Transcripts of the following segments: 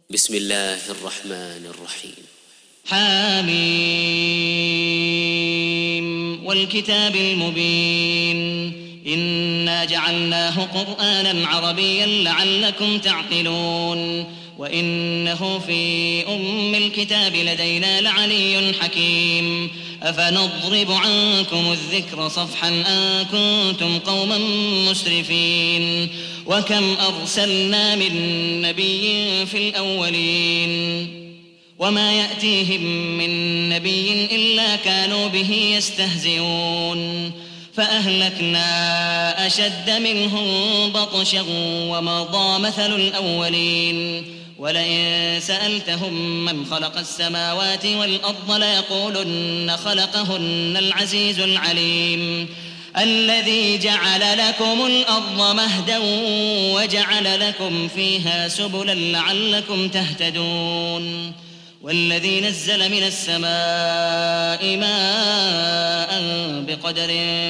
بسم الله الرحمن الرحيم. حميم والكتاب المبين إنا جعلناه قرآنا عربيا لعلكم تعقلون وإنه في أم الكتاب لدينا لعلي حكيم أفنضرب عنكم الذكر صفحا أن كنتم قوما مسرفين وكم أرسلنا من نبي في الأولين وما يأتيهم من نبي إلا كانوا به يستهزئون فأهلكنا أشد منهم بطشا ومضى مثل الأولين ولئن سألتهم من خلق السماوات والأرض ليقولن خلقهن العزيز العليم الذي جعل لكم الأرض مهدا وجعل لكم فيها سبلا لعلكم تهتدون والذي نزل من السماء ماء بقدر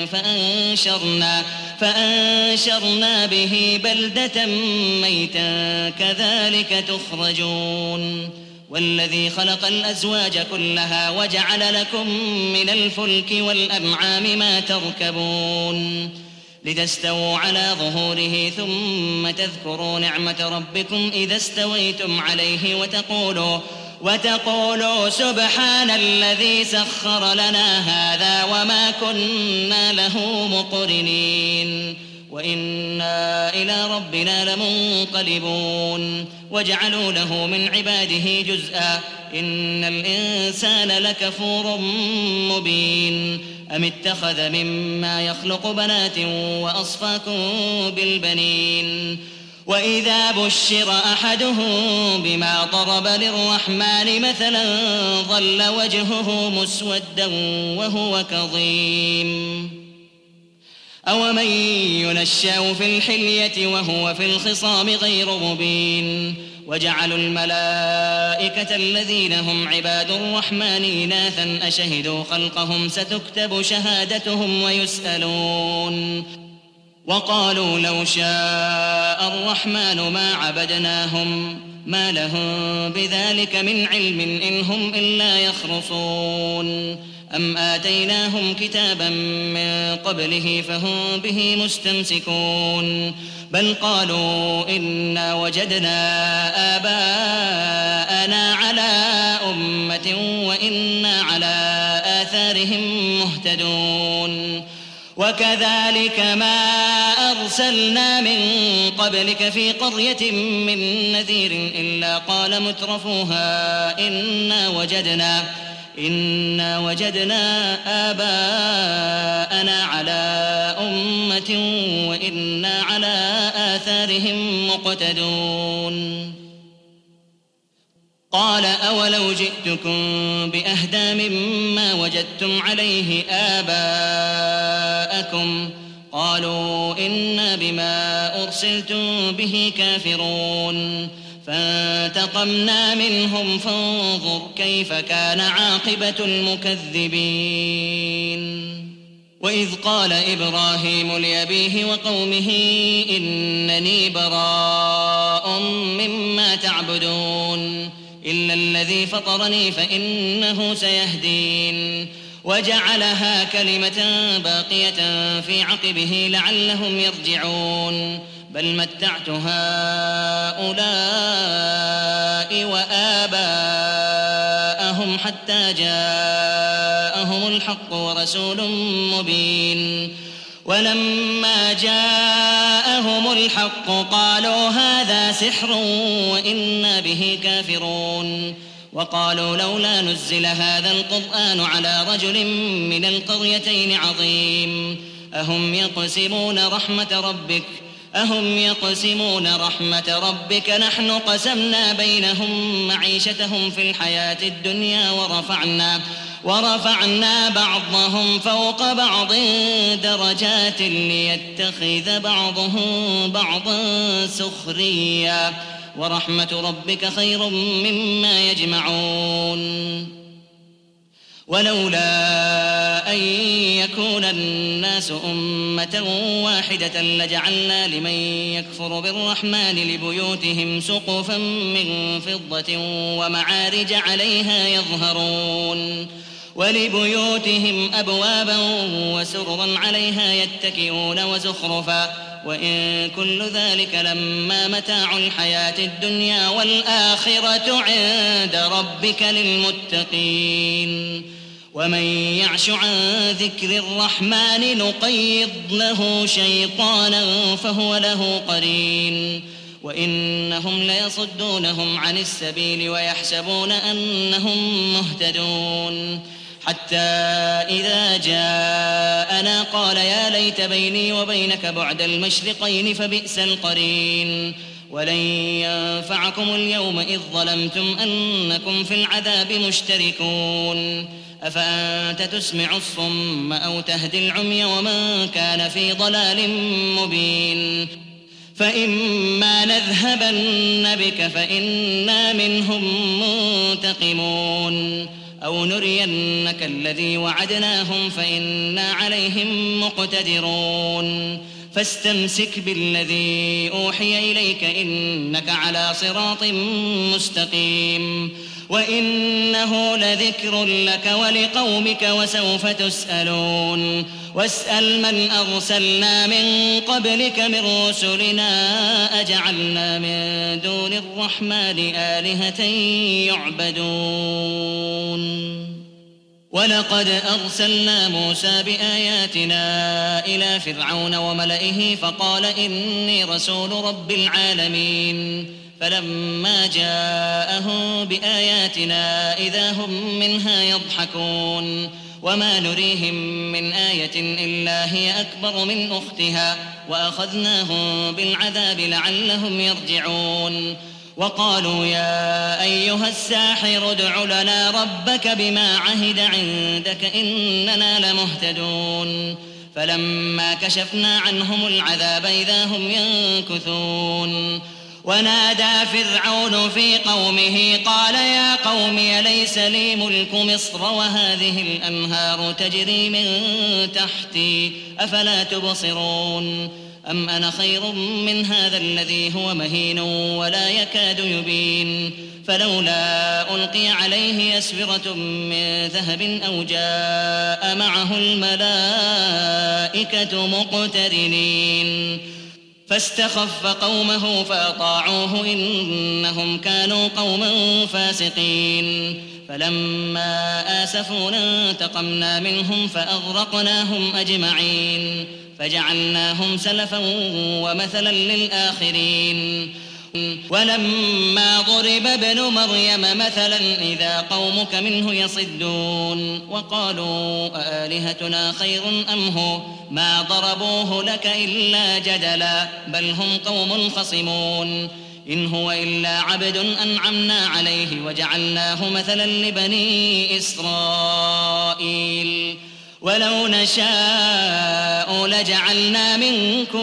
فأنشرنا به بلدة ميتا كذلك تخرجون والذي خلق الأزواج كلها وجعل لكم من الفلك والأنعام ما تركبون لتستووا على ظهوره ثم تذكروا نعمة ربكم إذا استويتم عليه وتقولوا سبحان الذي سخر لنا هذا وما كنا له مقرنين وإنا إلى ربنا لمنقلبون وجعلوا له من عباده جزءا إن الإنسان لكفور مبين أم اتخذ مما يخلق بنات وأصفاكم بالبنين وإذا بشر أحدهم بما ضرب للرحمن مثلا ظل وجهه مسودا وهو كظيم أومن ينشأ في الحلية وهو في الخصام غير مبين وجعلوا الملائكة الذين هم عباد الرحمن إناثا أشهدوا خلقهم ستكتب شهادتهم ويسألون وقالوا لو شاء الرحمن ما عبدناهم ما لهم بذلك من علم إن هم إلا يخرصون أم آتيناهم كتابا من قبله فهم به مستمسكون بل قالوا إنا وجدنا آباءنا على أمة وإنا على آثارهم مهتدون وكذلك ما أرسلنا من قبلك في قرية من نذير إلا قال مترفوها إنا وجدنا آباءنا على أمة وإنا على آثارهم مقتدون قال أولو جئتكم بأهدى مما وجدتم عليه آباءكم قالوا إنا بما أرسلتم به كافرون فانتقمنا منهم فانظر كيف كان عاقبة المكذبين وإذ قال إبراهيم لأبيه وقومه إنني براء مما تعبدون إلا الذي فطرني فإنه سيهدين وجعلها كلمة باقية في عقبه لعلهم يرجعون بل متعت هؤلاء وآباءهم حتى جاءهم الحق ورسول مبين ولما جاءهم الحق قالوا هذا سحر وإنا به كافرون وقالوا لولا نزل هذا القرآن على رجل من القريتين عظيم أهم يقسمون رحمة ربك نحن قسمنا بينهم معيشتهم في الحياة الدنيا ورفعنا بعضهم فوق بعض درجات ليتخذ بعضهم بعضا سخريا ورحمة ربك خير مما يجمعون ولولا أن يكون الناس أمة واحدة لجعلنا لمن يكفر بالرحمن لبيوتهم سقفا من فضة ومعارج عليها يظهرون ولبيوتهم أبوابا وسررا عليها يتكئون وزخرفا وإن كل ذلك لما متاع الحياة الدنيا والآخرة عند ربك للمتقين ومن يعش عن ذكر الرحمن نقيض له شيطانا فهو له قرين وإنهم ليصدونهم عن السبيل ويحسبون أنهم مهتدون حتى إذا جاءنا قال يا ليت بيني وبينك بعد المشرقين فبئس القرين ولن ينفعكم اليوم إذ ظلمتم أنكم في العذاب مشتركون أفأنت تسمع الصم أو تهدي العمي ومن كان في ضلال مبين فإما نذهبن بك فإنا منهم منتقمون أو نرينك الذي وعدناهم فإنا عليهم مقتدرون فاستمسك بالذي أوحي إليك إنك على صراط مستقيم وإنه لذكر لك ولقومك وسوف تسألون واسأل من أرسلنا من قبلك من رسلنا أجعلنا من دون الرحمن آلهة يعبدون ولقد أرسلنا موسى بآياتنا إلى فرعون وملئه فقال إني رسول رب العالمين فلما جاءهم بآياتنا إذا هم منها يضحكون وما نريهم من آية إلا هي أكبر من أختها وأخذناهم بالعذاب لعلهم يرجعون وقالوا يا أيها الساحر ادع لنا ربك بما عهد عندك إننا لمهتدون فلما كشفنا عنهم العذاب إذا هم ينكثون ونادى فرعون في قومه قال يا قوم أليس لي ملك مصر وهذه الأنهار تجري من تحتي أفلا تبصرون أم أنا خير من هذا الذي هو مهين ولا يكاد يبين فلولا ألقي عليه أسورة من ذهب أو جاء معه الملائكة مقترنين فاستخف قومه فأطاعوه إنهم كانوا قوما فاسقين فلما آسفونا انتقمنا منهم فأغرقناهم أجمعين فجعلناهم سلفا ومثلا للآخرين ولما ضرب ابن مريم مثلا إذا قومك منه يصدون وقالوا أآلهتنا خير أم هو ما ضربوه لك إلا جدلا بل هم قوم خصمون إن هو إلا عبد أنعمنا عليه وجعلناه مثلا لبني إسرائيل ولو نشاء لجعلنا منكم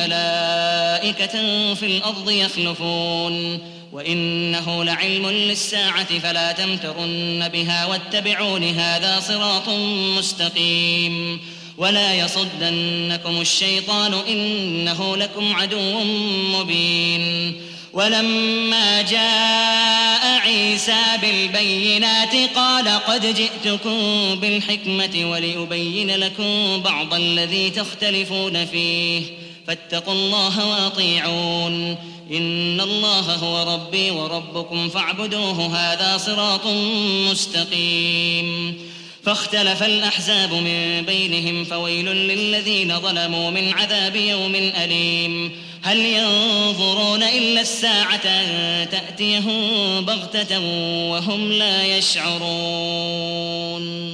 ملائكة في الأرض يخلفون وإنه لعلم للساعة فلا تمترن بها واتبعون هذا صراط مستقيم ولا يصدنكم الشيطان إنه لكم عدو مبين ولما جاء عيسى بالبينات قال قد جئتكم بالحكمة ولأبين لكم بعض الذي تختلفون فيه فاتقوا الله وأطيعون إن الله هو ربي وربكم فاعبدوه هذا صراط مستقيم فاختلف الأحزاب من بينهم فويل للذين ظلموا من عذاب يوم أليم هل ينظرون إلا الساعة أن تأتيهم بغتة وهم لا يشعرون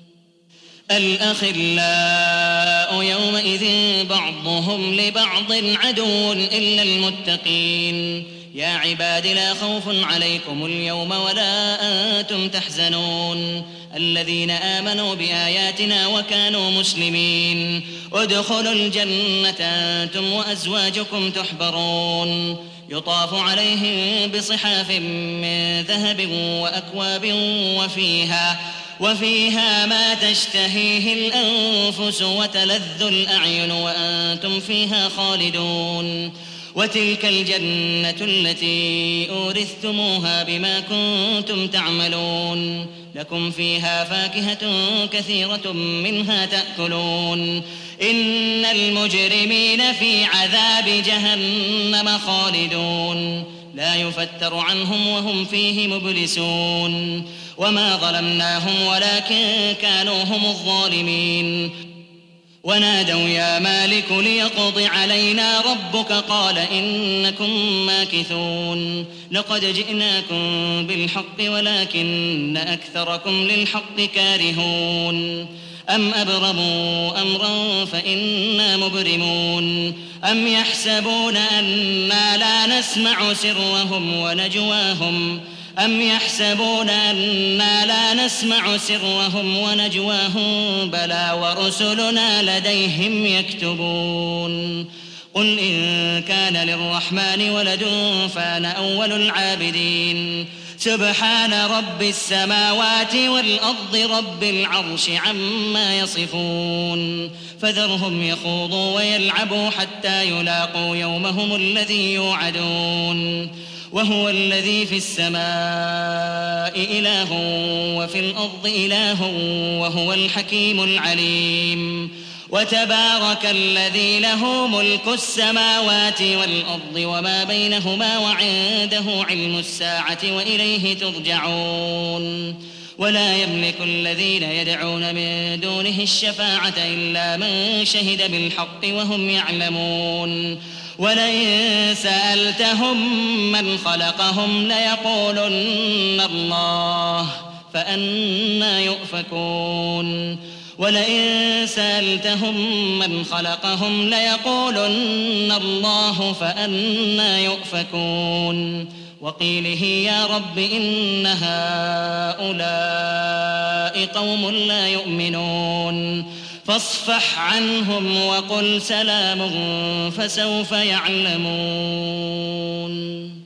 الأخلاء يومئذ بعضهم لبعض عدو إلا المتقين يا عباد لا خوف عليكم اليوم ولا أنتم تحزنون الذين آمنوا بآياتنا وكانوا مسلمين ادخلوا الجنة أنتم وأزواجكم تحبرون يطاف عليهم بصحاف من ذهب وأكواب وفيها ما تشتهيه الأنفس وتلذ الأعين وأنتم فيها خالدون وتلك الجنة التي أورثتموها بما كنتم تعملون لكم فيها فاكهة كثيرة منها تأكلون إن المجرمين في عذاب جهنم خالدون لا يفتر عنهم وهم فيه مبلسون وما ظلمناهم ولكن كانوا هم الظالمين ونادوا يا مالك ليقض علينا ربك قال إنكم ماكثون لقد جئناكم بالحق ولكن أكثركم للحق كارهون أم أبرموا أمرا فإنا مبرمون أم يحسبون أنا لا نسمع سرهم ونجواهم بلى ورسلنا لديهم يكتبون قل إن كان للرحمن ولد فأنا أول العابدين سبحان رب السماوات والأرض رب العرش عما يصفون فذرهم يخوضوا ويلعبوا حتى يلاقوا يومهم الذي يوعدون وهو الذي في السماء إله وفي الأرض إله وهو الحكيم العليم وتبارك الذي له ملك السماوات والأرض وما بينهما وعنده علم الساعة وإليه ترجعون ولا يملك الذين يدعون من دونه الشفاعة إلا من شهد بالحق وهم يعلمون ولئن سألتهم من خلقهم ليقولن الله فأنى يؤفكون وقيله يا رب إن هؤلاء قوم لا يؤمنون فاصفح عنهم وقل سلام فسوف يعلمون